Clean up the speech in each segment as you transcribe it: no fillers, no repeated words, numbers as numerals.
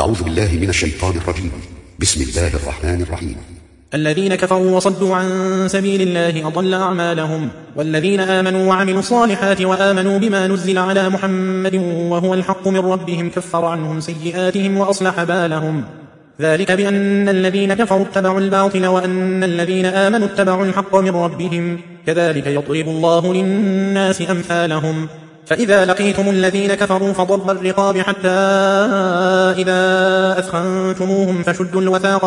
أعوذ بالله من الشيطان الرجيم. بسم الله الرحمن الرحيم. الذين كفروا وصدوا عن سبيل الله أضل أعمالهم، والذين آمنوا وعملوا الصالحات وآمنوا بما نزل على محمد وهو الحق من ربهم كفر عنهم سيئاتهم وأصلح بالهم. ذلك بأن الذين كفروا اتبعوا الباطل وأن الذين آمنوا اتبعوا الحق من ربهم، كذلك يضرب الله للناس أمثالهم. فإذا لقيتم الذين كفروا فضرب الرقاب حتى إذا أثخنتموهم فشدوا الوثاق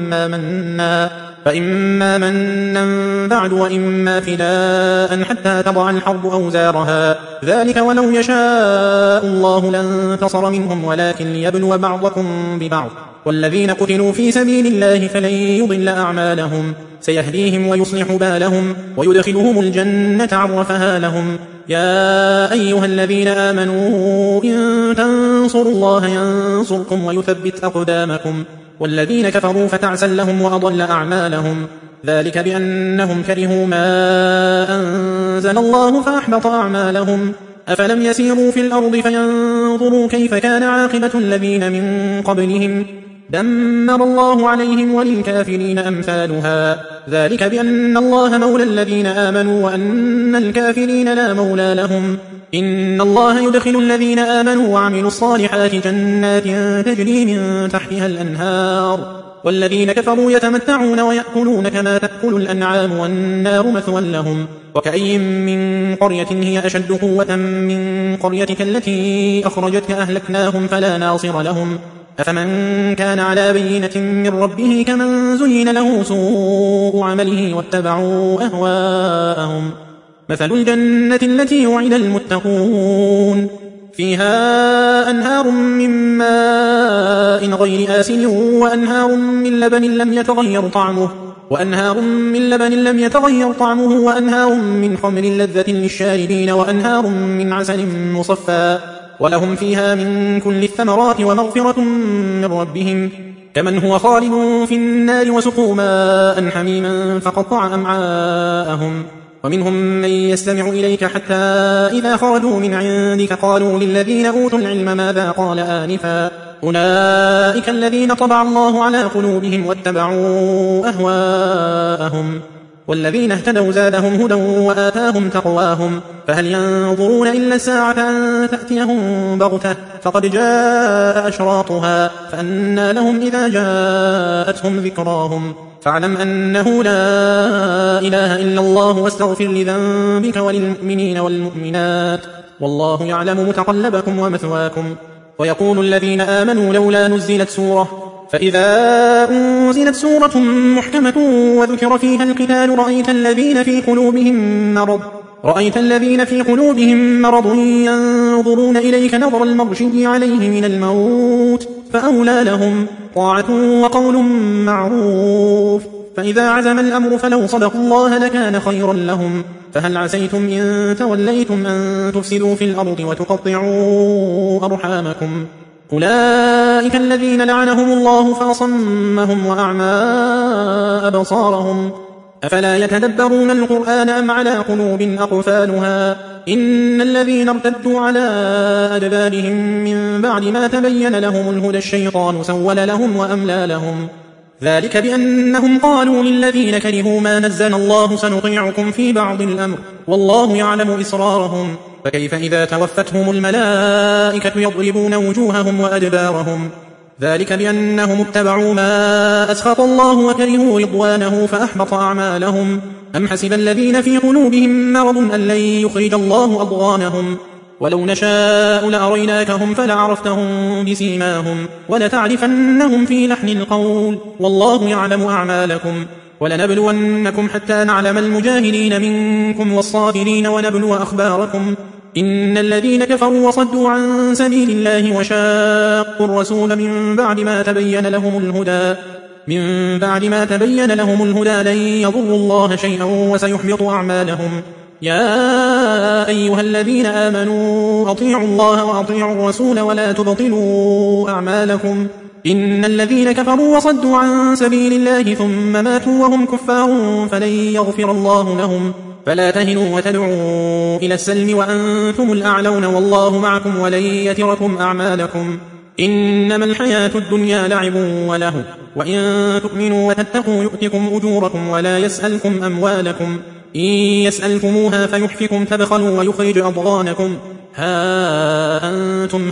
فإما منا بعد وإما فداء حتى تضع الحرب أوزارها، ذلك ولو يشاء الله لانتصر منهم ولكن ليبلو بعضكم ببعض. والذين قتلوا في سبيل الله فلن يضل أعمالهم، سيهديهم ويصلح بالهم ويدخلهم الجنة عرفها لهم. يا أيها الذين آمنوا إن تنصروا الله ينصركم ويثبت أقدامكم. والذين كفروا فتعسا لهم وأضل أعمالهم، ذلك بأنهم كرهوا ما أنزل الله فأحبط أعمالهم. أفلم يسيروا في الأرض فينظروا كيف كان عاقبة الذين من قبلهم، دمر الله عليهم وللكافرين أمثالها. ذلك بأن الله مولى الذين آمنوا وأن الكافرين لا مولى لهم. إن الله يدخل الذين آمنوا وعملوا الصالحات جنات تجري من تحتها الأنهار، والذين كفروا يتمتعون ويأكلون كما تأكل الأنعام والنار مثوى لهم. وكأي من قرية هي أشد قوة من قريتك التي أخرجتك أهلكناهم فلا ناصر لهم. أفمن كان على بينة من ربه كمن زين له سوء عمله واتبعوا أهواءهم. مثل الجنة التي وعد المتقون فيها أنهار من ماء غير آسن وأنهار من لبن لم يتغير طعمه وأنهار من خمر لذة للشاربين وأنهار من عسل مصفى، ولهم فيها من كل الثمرات ومغفرة من ربهم، كمن هو خالد في النار وسقوا ماء حميما فقطع أمعاءهم. ومنهم من يستمع إليك حتى إذا خرجوا من عندك قالوا للذين أوتوا العلم ماذا قال آنفا، أولئك الذين طبع الله على قلوبهم واتبعوا أهواءهم. والذين اهتدوا زادهم هدى وآتاهم تقواهم، فهل ينظرون إلا الساعة أن تأتيهم بغتة فقد جاء أشراطها فأنى لهم إذا جاءتهم ذكراهم. فاعلم أنه لا إله إلا الله واستغفر لذنبك وللمؤمنين والمؤمنات، والله يعلم متقلبكم ومثواكم. ويقول الذين آمنوا لولا نزلت سورة، فإذا أنزلت سورة محكمة وذكر فيها القتال رأيت الذين في قلوبهم مرض ينظرون إليك نظر المغشي عليه من الموت، فأولى لهم طاعة وقول معروف. فإذا عزم الأمر فلو صدقوا الله لكان خيرا لهم. فهل عسيتم إن توليتم أن تفسدوا في الأرض وتقطعوا أرحامكم؟ أولئك الذين لعنهم الله فأصمهم وأعمى أبصارهم. أفلا يتدبرون القرآن أم على قلوب أقفالها؟ إن الذين ارتدوا على أدبارهم من بعد ما تبين لهم الهدى الشيطان سول لهم وأملى لهم. ذلك بأنهم قالوا للذين كرهوا ما نزل الله سنطيعكم في بعض الأمر والله يعلم إسرارهم. فكيف إذا توفتهم الملائكة يضربون وجوههم وأدبارهم. ذلك بأنهم اتبعوا ما أسخط الله وكرهوا رضوانه فأحبط أعمالهم. أم حسب الذين في قلوبهم مرض أن لن يخرج الله أضغانهم. ولو نشاء لأريناكهم فلعرفتهم بسيماهم ولتعرفنهم في لحن القول، والله يعلم أعمالكم. ولنبلونكم حتى نعلم المجاهدين منكم والصابرين ونبلو أخباركم. إن الذين كفروا وصدوا عن سبيل الله وشاقوا الرسول من بعد ما تبين لهم الهدى لن يضروا الله شيئا وسيحبط أعمالهم. يا أيها الذين آمنوا أطيعوا الله وأطيعوا الرسول ولا تبطلوا أعمالكم. إن الذين كفروا وصدوا عن سبيل الله ثم ماتوا وهم كفار فلن يغفر الله لهم. فلا تهنوا وتدعوا إلى السلم وأنتم الأعلون والله معكم ولن يتركم أعمالكم. إنما الحياة الدنيا لعب وله وإن تؤمنوا وتتقوا يؤتكم أجوركم ولا يسألكم أموالكم إن يسألكموها فيحفكم تبخلوا ويخرج أضغانكم ها أنتم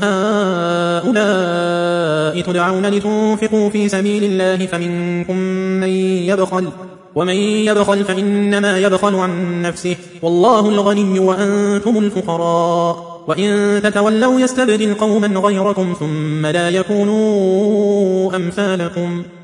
هؤلاء تدعون لتنفقوا في سبيل الله فمنكم من يبخل ومن يبخل فإنما يبخل عن نفسه والله الغني وأنتم الفقراء وإن تتولوا يستبدل قوما غيركم ثم لا يكونوا أمثالكم